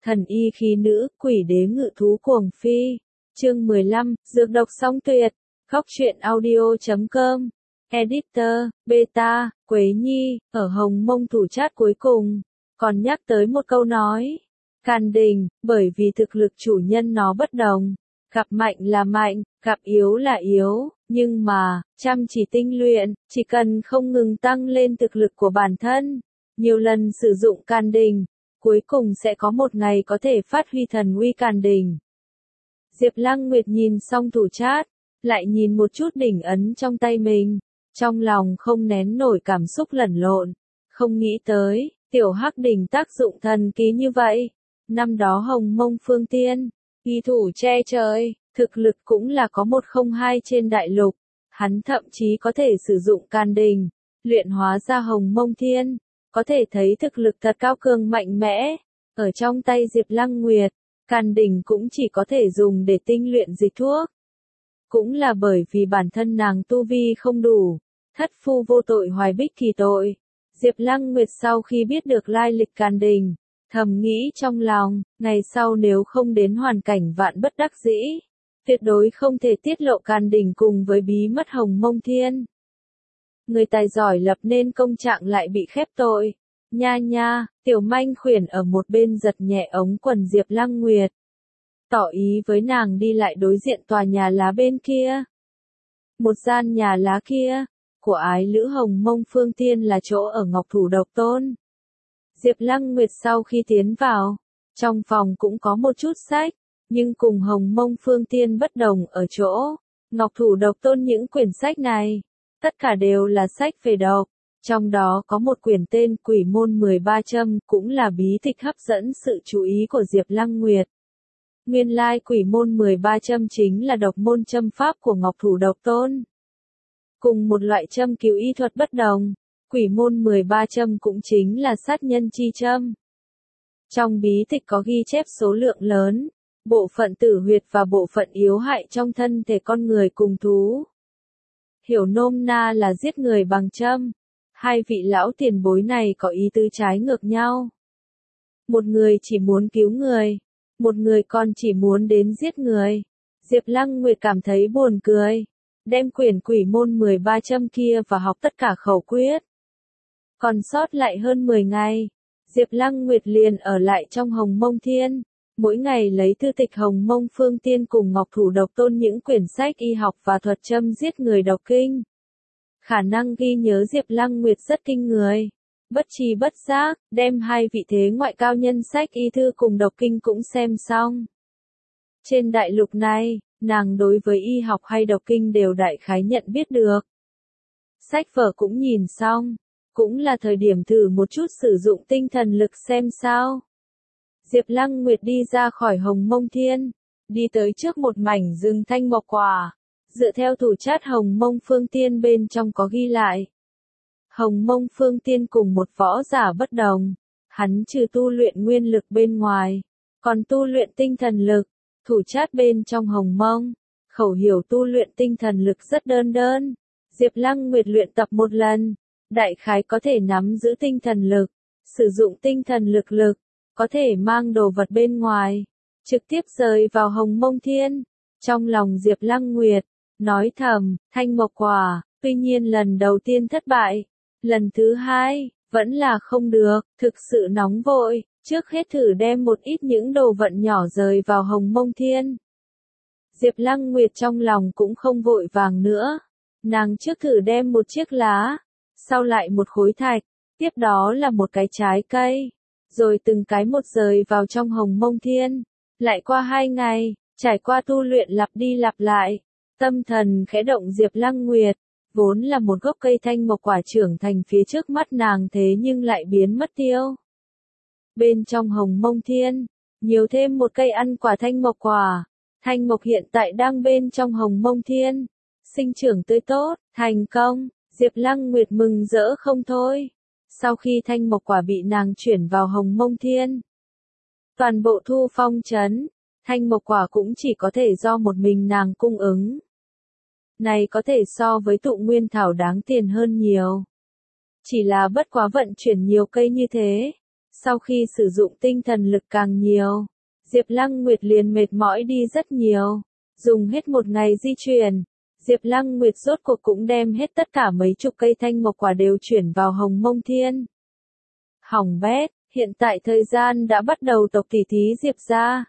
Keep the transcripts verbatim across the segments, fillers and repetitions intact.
Thần y khí nữ, quỷ đế ngự thú cuồng phi. Chương mười lăm, dược độc song tuyệt. Góc truyện audio chấm com. Editor, Beta, Quế Nhi, ở Hồng Mông thủ chát cuối cùng, còn nhắc tới một câu nói. Càn Đình, bởi vì thực lực chủ nhân nó bất đồng. Gặp mạnh là mạnh, gặp yếu là yếu, nhưng mà, chăm chỉ tinh luyện, chỉ cần không ngừng tăng lên thực lực của bản thân, nhiều lần sử dụng Càn Đình, cuối cùng sẽ có một ngày có thể phát huy thần uy Càn Đình. Diệp Lăng Nguyệt nhìn xong thủ chát, lại nhìn một chút đỉnh ấn trong tay mình, trong lòng không nén nổi cảm xúc lẫn lộn, không nghĩ tới, tiểu hắc đỉnh tác dụng thần kỳ như vậy. Năm đó Hồng Mông Phương Tiên, y thủ che trời, thực lực cũng là có một không hai trên đại lục, hắn thậm chí có thể sử dụng Càn Đình, luyện hóa ra Hồng Mông Thiên, có thể thấy thực lực thật cao cường mạnh mẽ. Ở trong tay Diệp Lăng Nguyệt, Càn Đình cũng chỉ có thể dùng để tinh luyện dịch thuốc. Cũng là bởi vì bản thân nàng tu vi không đủ, thất phu vô tội hoài bích kỳ tội. Diệp Lăng Nguyệt sau khi biết được lai lịch Càn Đình, thầm nghĩ trong lòng, ngày sau nếu không đến hoàn cảnh vạn bất đắc dĩ, tuyệt đối không thể tiết lộ Càn Đình cùng với bí mật Hồng Mông Thiên. Người tài giỏi lập nên công trạng lại bị khép tội. Nha nha, tiểu manh khuyển ở một bên giật nhẹ ống quần Diệp Lăng Nguyệt, tỏ ý với nàng đi lại đối diện tòa nhà lá bên kia. Một gian nhà lá kia, của ái lữ Hồng Mông Phương Tiên là chỗ ở Ngọc Thủ Độc Tôn. Diệp Lăng Nguyệt sau khi tiến vào, trong phòng cũng có một chút sách, nhưng cùng Hồng Mông Phương Tiên bất đồng ở chỗ, Ngọc Thủ Độc Tôn những quyển sách này, tất cả đều là sách về độc. Trong đó có một quyển tên Quỷ Môn mười ba Châm, cũng là bí tịch hấp dẫn sự chú ý của Diệp Lăng Nguyệt. Nguyên lai Quỷ Môn mười ba Châm chính là độc môn châm pháp của Ngọc Thủ Độc Tôn. Cùng một loại châm cứu y thuật bất đồng, Quỷ Môn mười ba Châm cũng chính là sát nhân chi châm. Trong bí tịch có ghi chép số lượng lớn, bộ phận tử huyệt và bộ phận yếu hại trong thân thể con người cùng thú. Hiểu nôm na là giết người bằng châm. Hai vị lão tiền bối này có ý tứ trái ngược nhau. Một người chỉ muốn cứu người, một người còn chỉ muốn đến giết người. Diệp Lăng Nguyệt cảm thấy buồn cười, đem quyển Quỷ Môn mười ba Châm kia và học tất cả khẩu quyết. Còn sót lại hơn mười ngày, Diệp Lăng Nguyệt liền ở lại trong Hồng Mông Thiên, mỗi ngày lấy thư tịch Hồng Mông Phương Tiên cùng Ngọc Thủ Độc Tôn những quyển sách y học và thuật châm giết người độc kinh. Khả năng ghi nhớ Diệp Lăng Nguyệt rất kinh người. Bất tri bất giác, đem hai vị thế ngoại cao nhân sách y thư cùng độc kinh cũng xem xong. Trên đại lục này, nàng đối với y học hay độc kinh đều đại khái nhận biết được. Sách vở cũng nhìn xong, cũng là thời điểm thử một chút sử dụng tinh thần lực xem sao. Diệp Lăng Nguyệt đi ra khỏi Hồng Mông Thiên, đi tới trước một mảnh rừng thanh mộc quả. Dựa theo thủ chát Hồng Mông Phương Tiên bên trong có ghi lại. Hồng Mông Phương Tiên cùng một võ giả bất đồng. Hắn trừ tu luyện nguyên lực bên ngoài, còn tu luyện tinh thần lực. Thủ chát bên trong Hồng Mông, khẩu hiểu tu luyện tinh thần lực rất đơn đơn. Diệp Lăng Nguyệt luyện tập một lần, đại khái có thể nắm giữ tinh thần lực. Sử dụng tinh thần lực lực, có thể mang đồ vật bên ngoài, trực tiếp rời vào Hồng Mông Thiên. Trong lòng Diệp Lăng Nguyệt, nói thầm, thanh mộc quả, tuy nhiên lần đầu tiên thất bại, lần thứ hai, vẫn là không được, thực sự nóng vội, trước hết thử đem một ít những đồ vận nhỏ rời vào Hồng Mông Thiên. Diệp Lăng Nguyệt trong lòng cũng không vội vàng nữa, nàng trước thử đem một chiếc lá, sau lại một khối thạch, tiếp đó là một cái trái cây, rồi từng cái một rời vào trong Hồng Mông Thiên. Lại qua hai ngày, trải qua tu luyện lặp đi lặp lại. Tâm thần khẽ động Diệp Lăng Nguyệt, vốn là một gốc cây thanh mộc quả trưởng thành phía trước mắt nàng thế nhưng lại biến mất tiêu. Bên trong Hồng Mông Thiên, nhiều thêm một cây ăn quả thanh mộc quả. Thanh mộc hiện tại đang bên trong Hồng Mông Thiên, sinh trưởng tươi tốt, thành công, Diệp Lăng Nguyệt mừng rỡ không thôi. Sau khi thanh mộc quả bị nàng chuyển vào Hồng Mông Thiên, toàn bộ Thu Phong trấn, thanh mộc quả cũng chỉ có thể do một mình nàng cung ứng. Này có thể so với tụ nguyên thảo đáng tiền hơn nhiều. Chỉ là bất quá vận chuyển nhiều cây như thế, Sau khi sử dụng tinh thần lực càng nhiều, Diệp Lăng Nguyệt liền mệt mỏi đi rất nhiều. Dùng hết một ngày di chuyển, Diệp Lăng Nguyệt rốt cuộc cũng đem hết tất cả mấy chục cây thanh mộc quả đều chuyển vào Hồng Mông Thiên. Hỏng bét, hiện tại thời gian đã bắt đầu tộc tỷ thí Diệp gia.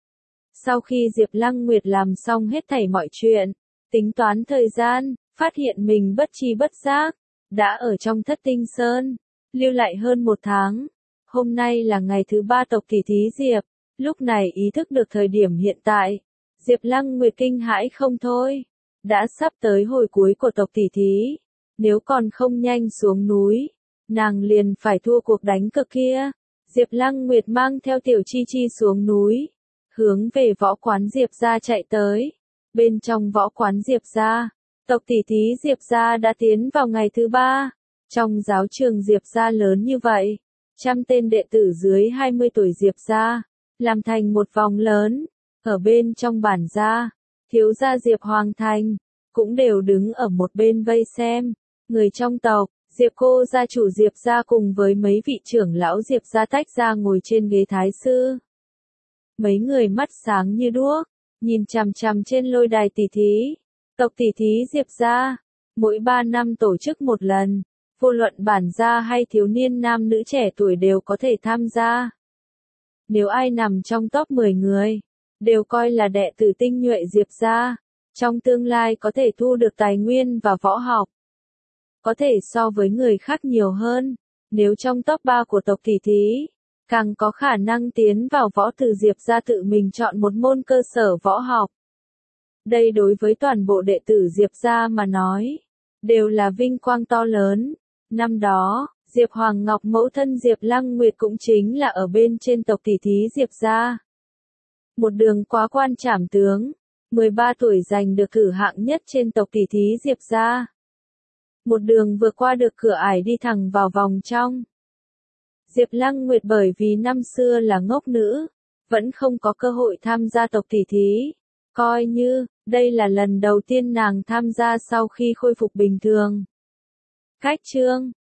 Sau khi Diệp Lăng Nguyệt làm xong hết thảy mọi chuyện, tính toán thời gian, phát hiện mình bất tri bất giác, đã ở trong Thất Tinh Sơn, lưu lại hơn một tháng. Hôm nay là ngày thứ ba tộc tỷ thí Diệp, lúc này ý thức được thời điểm hiện tại, Diệp Lăng Nguyệt kinh hãi không thôi, đã sắp tới hồi cuối của tộc tỷ thí, nếu còn không nhanh xuống núi, nàng liền phải thua cuộc đánh cược kia. Diệp Lăng Nguyệt mang theo Tiểu Chi Chi xuống núi, hướng về võ quán Diệp gia chạy tới. Bên trong võ quán Diệp gia, tộc tỷ thí Diệp gia đã tiến vào ngày thứ ba. Trong giáo trường Diệp gia lớn như vậy, trăm tên đệ tử dưới hai mươi tuổi Diệp gia, làm thành một vòng lớn, ở bên trong bản gia, thiếu gia Diệp Hoàng Thành, cũng đều đứng ở một bên vây xem. Người trong tộc, Diệp cô gia chủ Diệp gia cùng với mấy vị trưởng lão Diệp gia tách ra ngồi trên ghế thái sư. Mấy người mắt sáng như đuốc, nhìn chằm chằm trên lôi đài tỷ thí. Tộc tỷ thí Diệp gia, mỗi ba năm tổ chức một lần, vô luận bản gia hay thiếu niên nam nữ trẻ tuổi đều có thể tham gia. Nếu ai nằm trong top mười người, đều coi là đệ tử tinh nhuệ Diệp gia, trong tương lai có thể thu được tài nguyên và võ học. Có thể so với người khác nhiều hơn, nếu trong top ba của tộc tỷ thí, càng có khả năng tiến vào võ từ Diệp gia tự mình chọn một môn cơ sở võ học. Đây đối với toàn bộ đệ tử Diệp gia mà nói, đều là vinh quang to lớn. Năm đó, Diệp Hoàng Ngọc mẫu thân Diệp Lăng Nguyệt cũng chính là ở bên trên tộc tỷ thí Diệp gia. Một đường quá quan trảm tướng, mười ba tuổi giành được cử hạng nhất trên tộc tỷ thí Diệp gia. Một đường vượt qua được cửa ải đi thẳng vào vòng trong. Diệp Lăng Nguyệt bởi vì năm xưa là ngốc nữ, vẫn không có cơ hội tham gia tộc tỷ thí. Coi như, đây là lần đầu tiên nàng tham gia sau khi khôi phục bình thường. Cách chương